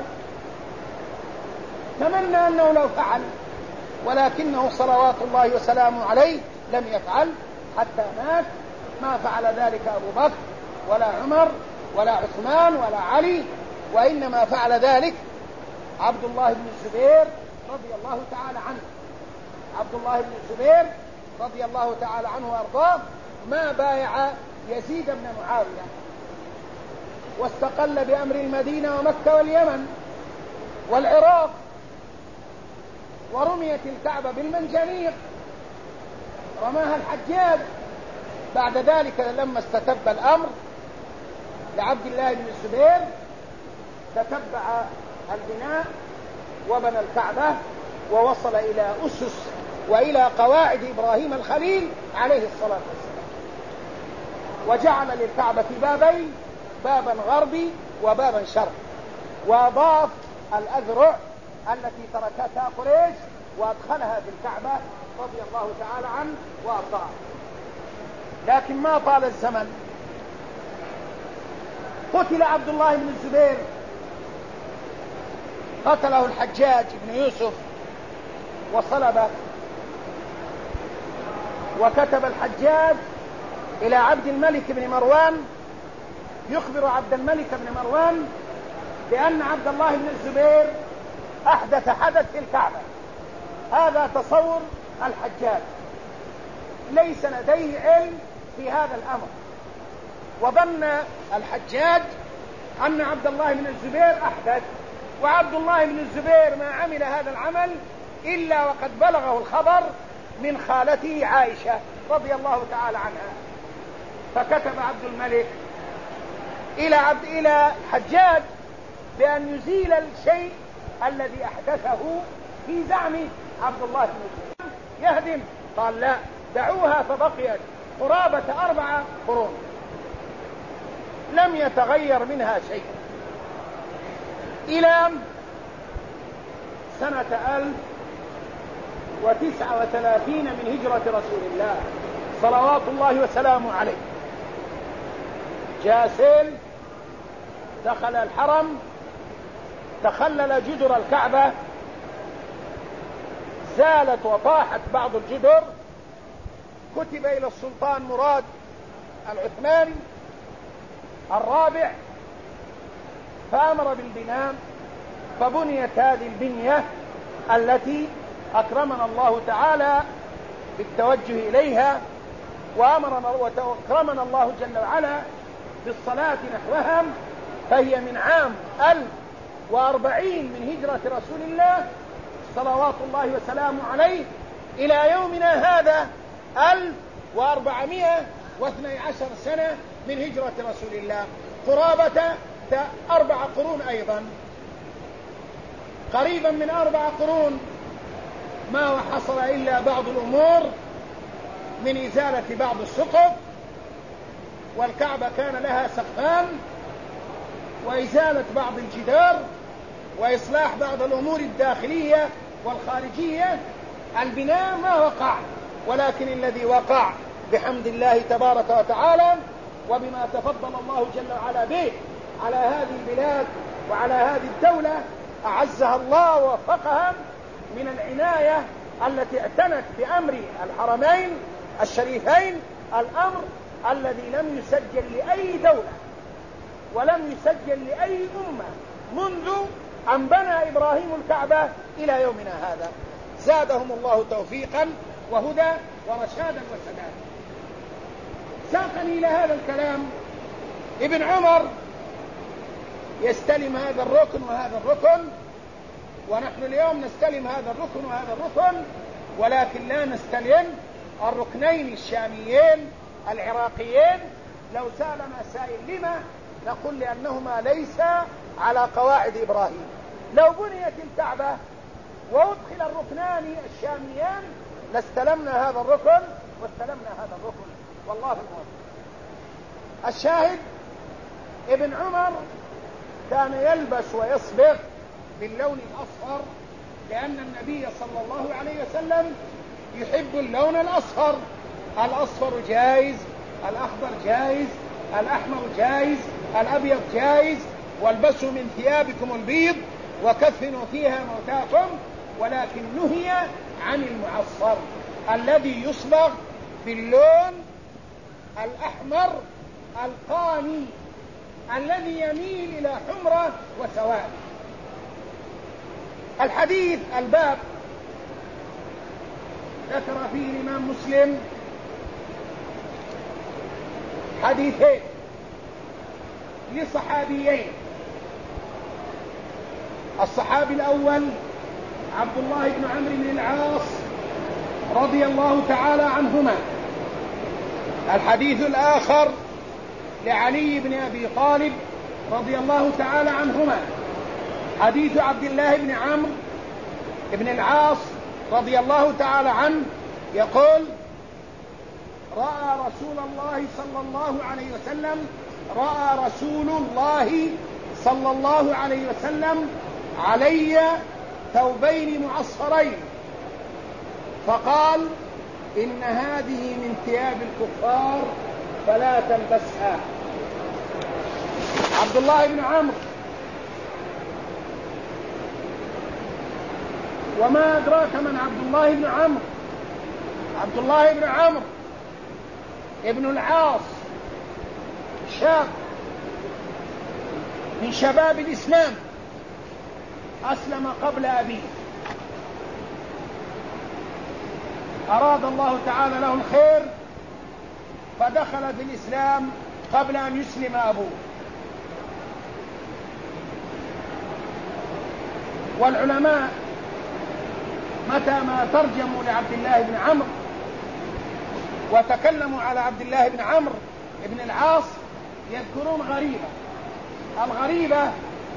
S1: تمنى أنه لو فعل، ولكنه صلوات الله وسلامه عليه لم يفعل حتى مات. ما فعل ذلك أبو بكر ولا عمر ولا عثمان ولا علي، وإنما فعل ذلك عبد الله بن الزبير رضي الله تعالى عنه. عبد الله بن الزبير رضي الله تعالى عنه وأرضاه ما بايع يزيد بن معاوية، واستقل بأمر المدينة ومكة واليمن والعراق، ورميت الكعبة بالمنجنيق، رماها الحجاج. بعد ذلك لما استتب الأمر لعبد الله بن الزبير تتبع البناء وبنى الكعبة ووصل إلى أسس وإلى قواعد إبراهيم الخليل عليه الصلاة والسلام، وجعل للكعبة بابين: بابا غربي وبابا شرقي، وأضاف الأذرع التي تركتها قريش وأدخلها في الكعبة رضي الله تعالى عنه وأرضاه. لكن ما طال الزمن، قتل عبد الله بن الزبير، قتله الحجاج بن يوسف وصلبه. وكتب الحجاج إلى عبد الملك بن مروان يخبر عبد الملك بن مروان بأن عبد الله بن الزبير أحدث حدث في الكعبة. هذا تصور الحجاج، ليس لديه علم في هذا الأمر. وظن الحجاج أن عبد الله بن الزبير أحدث، وعبد الله بن الزبير ما عمل هذا العمل إلا وقد بلغه الخبر من خالته عائشة رضي الله تعالى عنها. فكتب عبد الملك إلى حجاج بأن يزيل الشيء الذي أحدثه في زعم عبد الله بن الزبير، يهدم. قال: لا، دعوها، فبقيت قرابة 4 قرون لم يتغير منها شيء إلى سنة 1039 من هجرة رسول الله صلوات الله وسلامه عليه. جاء سيل دخل الحرم، تخلل جدر الكعبة، زالت وطاحت بعض الجدر. كتب إلى السلطان مراد العثماني الرابع فأمر بالبناء، فبنيت هذه البنية التي أكرمنا الله تعالى بالتوجه إليها، وأكرمنا الله جل وعلا بالصلاة نحوها. فهي من عام 1040 من هجرة رسول الله صلوات الله وسلامه عليه إلى يومنا هذا 1412 سنة من هجرة رسول الله، قرابة 4 قرون أيضا، قريبا من 4 قرون. ما حصل إلا بعض الأمور من إزالة بعض السقف، والكعبة كان لها سقفان، وإزالة بعض الجدار، وإصلاح بعض الأمور الداخلية والخارجية. البناء ما وقع، ولكن الذي وقع بحمد الله تبارك وتعالى وبما تفضل الله جل وعلا به على هذه البلاد وعلى هذه الدولة، أعزها الله ووفقها من العناية التي اعتنت بأمر الحرمين الشريفين، الأمر الذي لم يسجل لأي دولة ولم يسجل لأي أمة منذ أن بنى إبراهيم الكعبة إلى يومنا هذا. زادهم الله توفيقا وهدى ورشادا وسدادا. ساقني إلى هذا الكلام ابن عمر يستلم هذا الركن وهذا الركن، ونحن اليوم نستلم هذا الركن وهذا الركن، ولكن لا نستلم الركنين الشاميين العراقيين. لو سألنا سائل لما، نقول لأنهما ليس على قواعد إبراهيم. لو بنيت الكعبة وأدخل الركنان الشاميان لاستلمنا هذا الركن واستلمنا هذا الركن، والله الموفق. الشاهد ابن عمر كان يلبس ويصبغ باللون الأصفر، لأن النبي صلى الله عليه وسلم يحب اللون الأصفر. الأصفر جائز، الأخضر جائز، الأحمر جائز، الأبيض جائز. والبسوا من ثيابكم البيض وكفنوا فيها موتاكم، ولكن نهي عن المعصر الذي يصبغ باللون الأحمر القاني الذي يميل إلى حمرة وسواد. الحديث الباب ذكر فيه الإمام مسلم حديثين لصحابيين. الصحابي الأول عبد الله بن عمرو بن العاص رضي الله تعالى عنهما. الحديث الآخر لعلي بن أبي طالب رضي الله تعالى عنهما، حديث عبد الله بن عمرو بن العاص رضي الله تعالى عنه يقول: رأى رسول الله صلى الله عليه وسلم علي ثوبين معصفرين، فقال: إن هذه من ثياب الكفار فلا تلبسها. عبد الله بن عمرو، وما أدراك من عبد الله بن عمرو؟ عبد الله بن عمرو ابن العاص، شاب من شباب الإسلام، أسلم قبل أبيه، أراد الله تعالى له الخير فدخل في الإسلام قبل أن يسلم أبوه. والعلماء متى ما ترجموا لعبد الله بن عمرو وتكلموا على عبد الله بن عمرو بن العاص يذكرون غريبة. الغريبة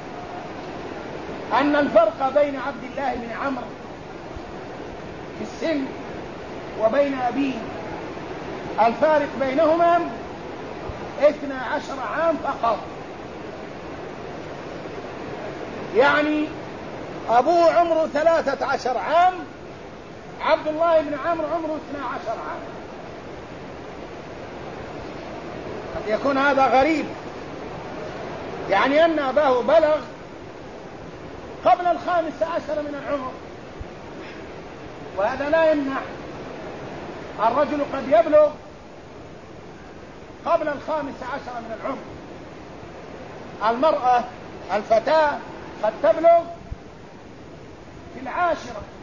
S1: أن الفرق بين عبد الله بن عمرو في السن وبين أبيه، الفارق بينهما 12 عام فقط. يعني أبوه عمره 13 عام، عبد الله بن عمرو عمره 12 عام. قد يكون هذا غريب، يعني أن أباه بلغ قبل 15 من العمر، وهذا لا يمنع. الرجل قد يبلغ قبل 15 من العمر، المرأة الفتاة قد تبلغ في 10،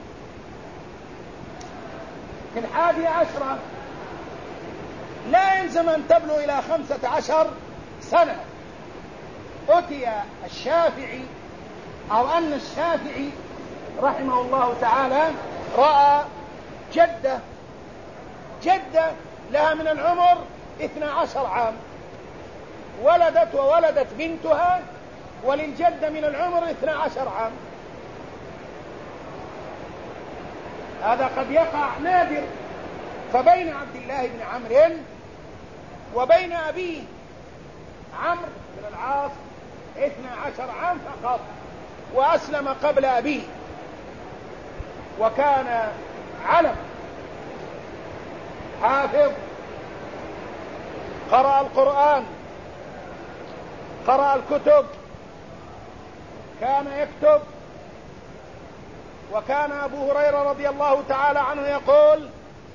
S1: في 11، لا يلزم أن تبلغ إلى 15 سنة. أتي الشافعي أو أن الشافعي رحمه الله تعالى رأى جدة لها من العمر 12 عام، ولدت وولدت بنتها، وللجدة من العمر 12 عام. هذا قد يقع نادر. فبين عبد الله بن عمرو وبين أبيه عمرو بن العاص 12 عام فقط، وأسلم قبل أبيه، وكان علم حافظ، قرأ القرآن، قرأ الكتب، كان يكتب. وكان أبو هريرة رضي الله تعالى عنه يقول: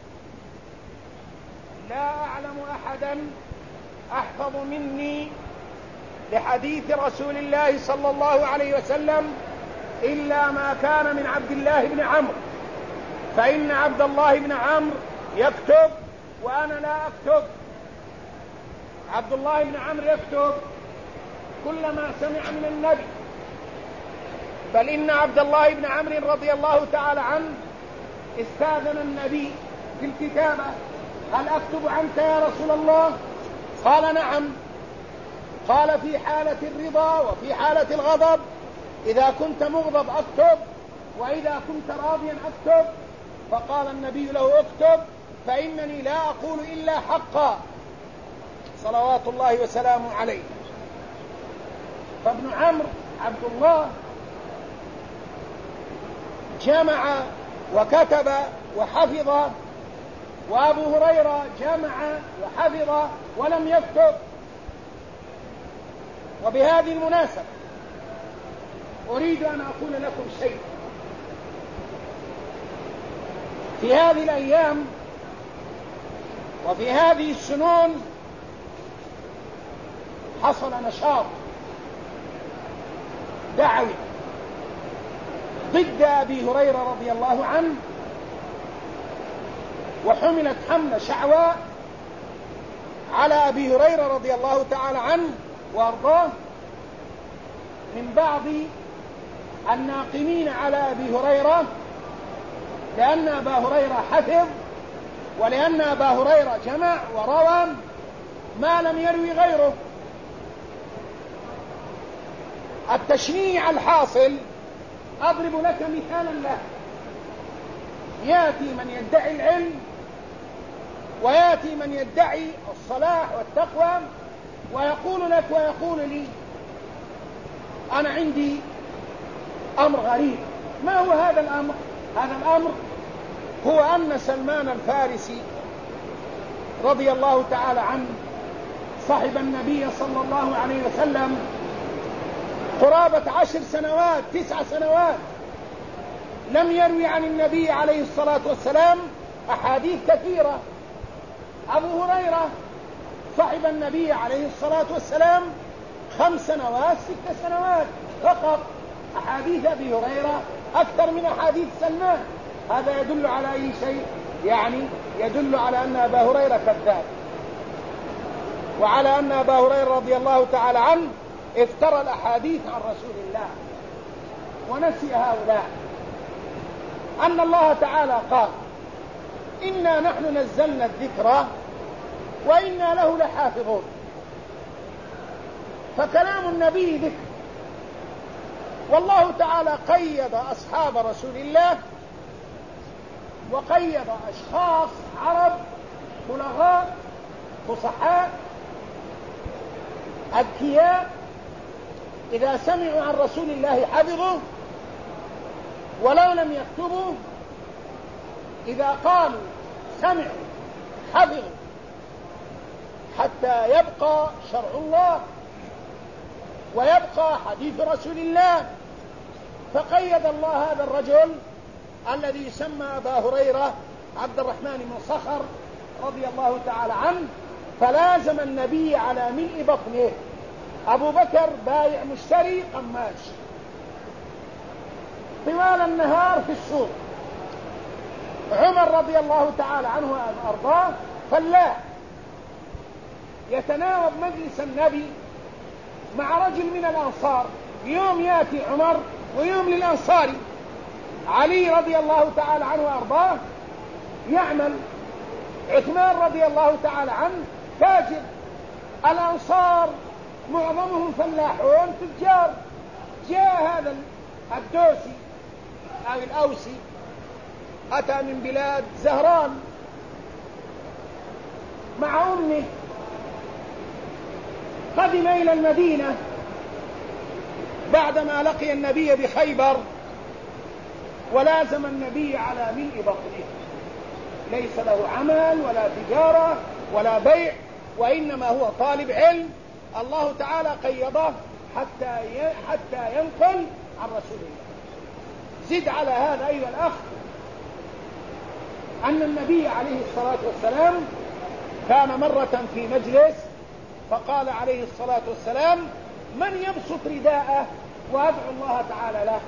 S1: لا أعلم أحدا أحفظ مني لحديث رسول الله صلى الله عليه وسلم إلا ما كان من عبد الله بن عمرو، فإن عبد الله بن عمرو يكتب وأنا لا أكتب. عبد الله بن عمرو يكتب كل ما سمع من النبي، بل إن عبد الله بن عمرو رضي الله تعالى عنه استاذن النبي في الكتابة: هل أكتب عنك يا رسول الله؟ قال: نعم. قال: في حالة الرضا وفي حالة الغضب، إذا كنت مغضب أكتب، وإذا كنت راضيا أكتب. فقال النبي له: اكتب، فإنني لا أقول إلا حقا، صلوات الله وسلامه عليه. فابن عمرو عبد الله جمع وكتب وحفظ، وأبو هريرة جمع وحفظ ولم يكتب. وبهذه المناسبة أريد أن أقول لكم شيء. في هذه الأيام وفي هذه السنون حصل نشاط دعوي ضد أبي هريرة رضي الله عنه، وحملت حملة شعواء على أبي هريرة رضي الله تعالى عنه وأرضاه من بعض الناقمين على أبي هريرة، لأن أبا هريرة حفظ، ولأن أبا هريرة جمع وروى ما لم يروي غيره. التشنيع الحاصل أضرب لك مثالا له. يأتي من يدعي العلم ويأتي من يدعي الصلاح والتقوى ويقول لك ويقول لي أنا عندي أمر غريب. ما هو هذا الأمر؟ هذا الأمر هو أن سلمان الفارسي رضي الله تعالى عنه صحب النبي صلى الله عليه وسلم قرابة 10 سنوات 9 سنوات، لم يروي عن النبي عليه الصلاة والسلام أحاديث كثيرة. أبو هريرة صحب النبي عليه الصلاة والسلام 5 سنوات 6 سنوات فقط. أحاديث أبي هريرة أكثر من أحاديث سلمان. هذا يدل على أي شيء؟ يعني يدل على أن أبا هريرة كذاب، وعلى أن أبا هريرة رضي الله تعالى عنه افترى الأحاديث عن رسول الله. ونسي هؤلاء أن الله تعالى قال إنا نحن نزلنا الذكر وإنا له لحافظون. فكلام النبي ذكر، والله تعالى قيد أصحاب رسول الله وقيد أشخاص عرب بلغاء فصحاء أذكياء إذا سمعوا عن رسول الله حفظوا، ولو لم يكتبوا إذا قالوا سمعوا حفظوا، حتى يبقى شرع الله ويبقى حديث رسول الله. فقيد الله هذا الرجل الذي يسمى أبا هريرة عبد الرحمن بن صخر رضي الله تعالى عنه، فلازم النبي على ملء بطنه. أبو بكر بايع مشتري قماش طوال النهار في السوق، عمر رضي الله تعالى عنه وأرضاه فلاح يتناوب مجلس النبي مع رجل من الأنصار، يوم يأتي عمر ويوم للأنصاري. علي رضي الله تعالى عنه وأرضاه يعمل، عثمان رضي الله تعالى عنه تاجر. الأنصار معظمهم فلاحون تجار. جاء هذا الدوسي أو الأوسي أتى من بلاد زهران مع أمه، قدم إلى المدينة بعدما لقي النبي بخيبر، ولازم النبي على ملء بطنه، ليس له عمل ولا تجارة ولا بيع، وإنما هو طالب علم. الله تعالى قيضه حتى ينقل عن رسول الله. زد على هذا أيها الأخ أن النبي عليه الصلاة والسلام كان مرة في مجلس فقال عليه الصلاة والسلام من يبسط رداءه وأدعو الله تعالى له.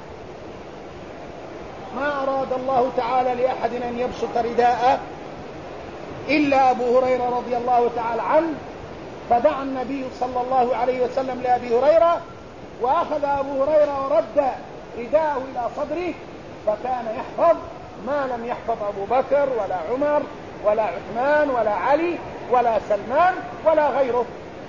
S1: ما أراد الله تعالى لأحد أن يبسط رداءه إلا أبو هريرة رضي الله تعالى عنه، فدعا النبي صلى الله عليه وسلم لأبي هريرة، وأخذ أبو هريرة ورد رداءه إلى صدره، فكان يحفظ ما لم يحفظ أبو بكر ولا عمر ولا عثمان ولا علي ولا سلمان ولا غيره.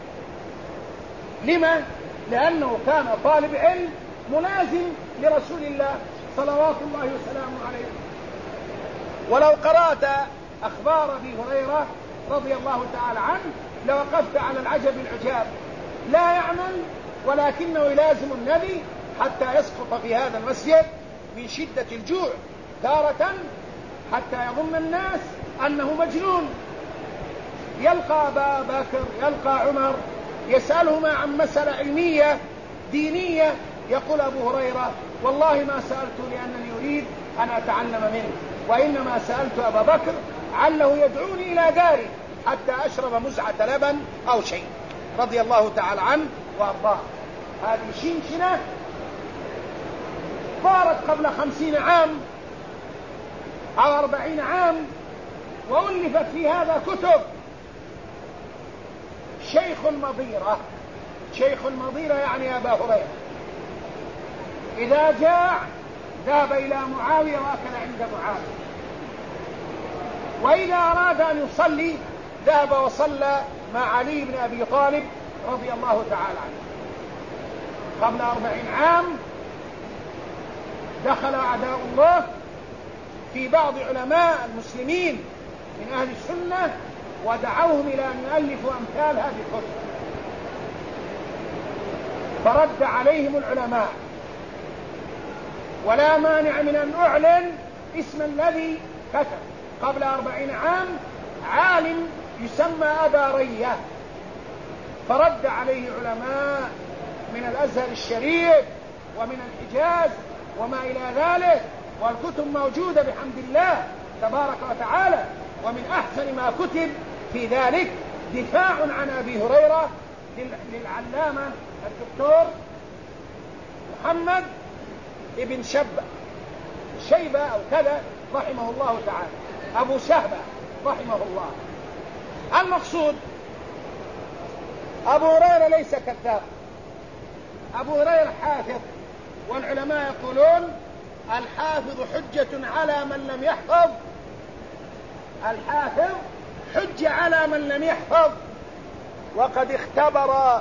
S1: لما؟ لأنه كان طالب علم ملازم لرسول الله صلوات الله وسلامه عليه. ولو قرأت أخبار أبي هريرة رضي الله تعالى عنه لوقفت على العجب العجاب. لا يعمل ولكنه يلازم النبي حتى يسقط في هذا المسجد من شدة الجوع تارة حتى يظن الناس أنه مجنون، يلقى أبا بكر يلقى عمر يسألهما عن مسألة علمية دينية، يقول أبو هريرة والله ما سألت لأنني أريد أن أتعلم منه، وإنما سألت أبا بكر عله يدعوني إلى داري حتى أشرب مزعة لبن أو شيء، رضي الله تعالى عنه وأرضاه. هذه شنشنة صارت قبل 50 عام أو 40 عام، وألفت في هذا كتب. شيخ المضيرة يعني أبا هريرة إذا جاع ذهب إلى معاوية وأكل عند معاوية، وإذا أراد أن يصلي ذهب وصلى مع علي بن أبي طالب رضي الله تعالى عنه. قبل 40 عام دخل أعداء الله في بعض علماء المسلمين من أهل السنة ودعوهم إلى أن يؤلفوا أمثال هذه الكتب، فرد عليهم العلماء، ولا مانع من أن أعلن اسم الذي كتب. قبل 40 عام عالم يسمى أبا رية، فرد عليه علماء من الأزهر الشريف ومن الحجاز وما إلى ذلك، والكتب موجودة بحمد الله تبارك وتعالى. ومن أحسن ما كتب في ذلك دفاع عن أبي هريرة للعلامة الدكتور محمد ابن شيبة أو كذا رحمه الله تعالى، أبو شهبة رحمه الله. المقصود أبو هريرة ليس كذاب، أبو هريرة حافظ، والعلماء يقولون الحافظ حجة على من لم يحفظ، الحافظ حجة على من لم يحفظ. وقد اختبر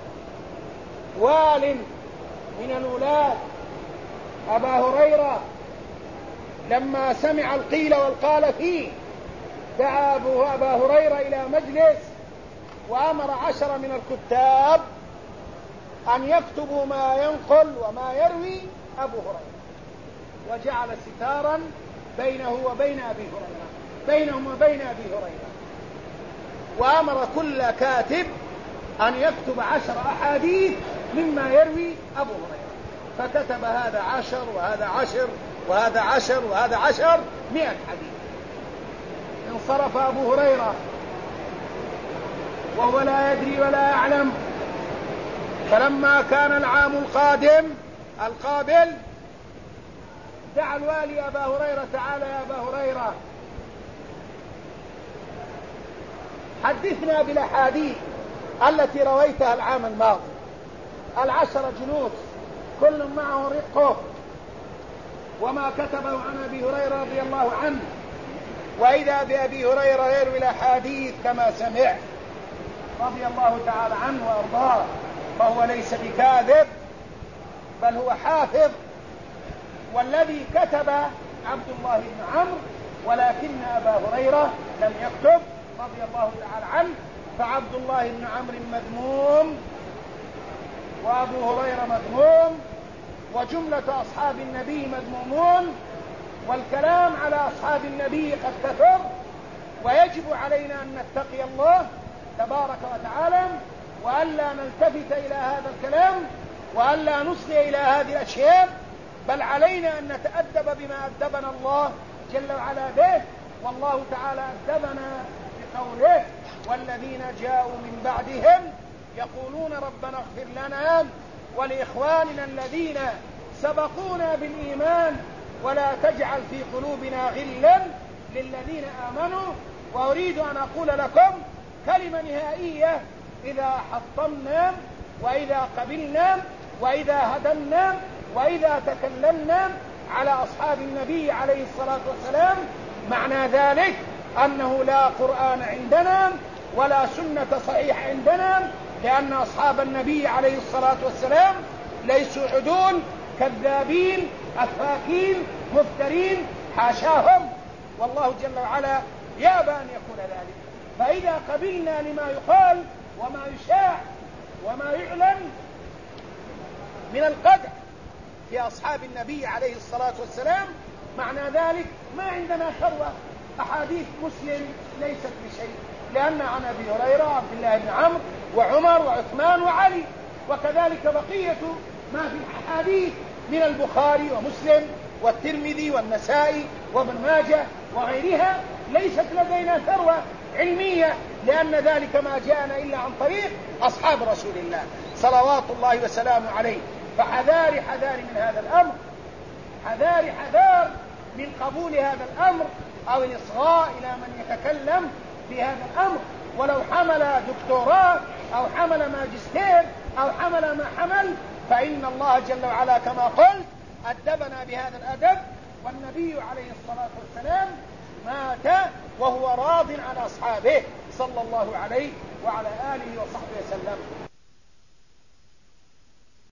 S1: وال من الولاة أبا هريرة لما سمع القيل والقال فيه، دعا أبا هريرة إلى مجلس وأمر 10 من الكتاب أن يكتبوا ما ينقل وما يروي أبو هريرة، وجعل ستارا بينهم وبين أبي هريرة، وأمر كل كاتب أن يكتب 10 أحاديث مما يروي أبو هريرة، فكتب هذا 10 وهذا 10 وهذا 10 وهذا 10 100 حديث. انصرف أبو هريرة وهو لا يدري ولا يعلم، فلما كان العام القابل دعا الوالي أبا هريرة تعالى يا أبا هريرة حدثنا بالأحاديث التي رويتها العام الماضي، 10 جنود كل معه رقه وما كتبه عن أبي هريرة رضي الله عنه، وإذا بأبي هريرة يروي الأحاديث كما سمع رضي الله تعالى عنه وأرضاه، فهو ليس بكاذب بل هو حافظ. والذي كتب عبد الله بن عمرو، ولكن أبا هريرة لم يكتب رضي الله تعالى عنه، فعبد الله بن عمرو مذموم وأبو هريرة مذموم وجملة أصحاب النبي مذمومون، والكلام على أصحاب النبي قد كثر، ويجب علينا أن نتقي الله تبارك وتعالى وألا نلتفت إلى هذا الكلام وألا نصغي إلى هذه الأشياء، بل علينا أن نتأدب بما أدبنا الله جل وعلا به. والله تعالى أدبنا بقوله والذين جاءوا من بعدهم يقولون ربنا اغفر لنا ولإخواننا الذين سبقونا بالإيمان ولا تجعل في قلوبنا غلا للذين آمنوا. وأريد أن أقول لكم كلمة نهائية: إذا حطمنا وإذا قبلنا وإذا هدمنا وإذا تكلمنا على أصحاب النبي عليه الصلاة والسلام، معنى ذلك أنه لا قرآن عندنا ولا سنة صحيحة عندنا، لأن أصحاب النبي عليه الصلاة والسلام ليسوا عدول كذابين أفاكين مفترين، حاشاهم، والله جل وعلا يأبى أن يكون ذلك. فإذا قبلنا لما يقال وما يشاع وما يعلن من القدح في أصحاب النبي عليه الصلاة والسلام، معنى ذلك ما عندنا ثروة. أحاديث مسلم ليست بشيء، لأن عن أبي هريرة وعبد الله بن عمرو وعمر وعثمان وعلي، وكذلك بقية ما في الأحاديث من البخاري ومسلم والترمذي والنسائي وابن ماجه وغيرها. ليست لدينا ثروة علمية، لأن ذلك ما جاءنا إلا عن طريق أصحاب رسول الله صلوات الله وسلامه عليه. فحذار حذار من هذا الأمر، حذار حذار من قبول هذا الأمر أو الإصغاء إلى من يتكلم في هذا الأمر، ولو حمل دكتوراه أو حمل ماجستير أو حمل ما حمل، فإن الله جل وعلا كما قلت أدبنا بهذا الأدب. والنبي عليه الصلاة والسلام مات وهو راض على أصحابه صلى الله عليه وعلى آله وصحبه وسلم.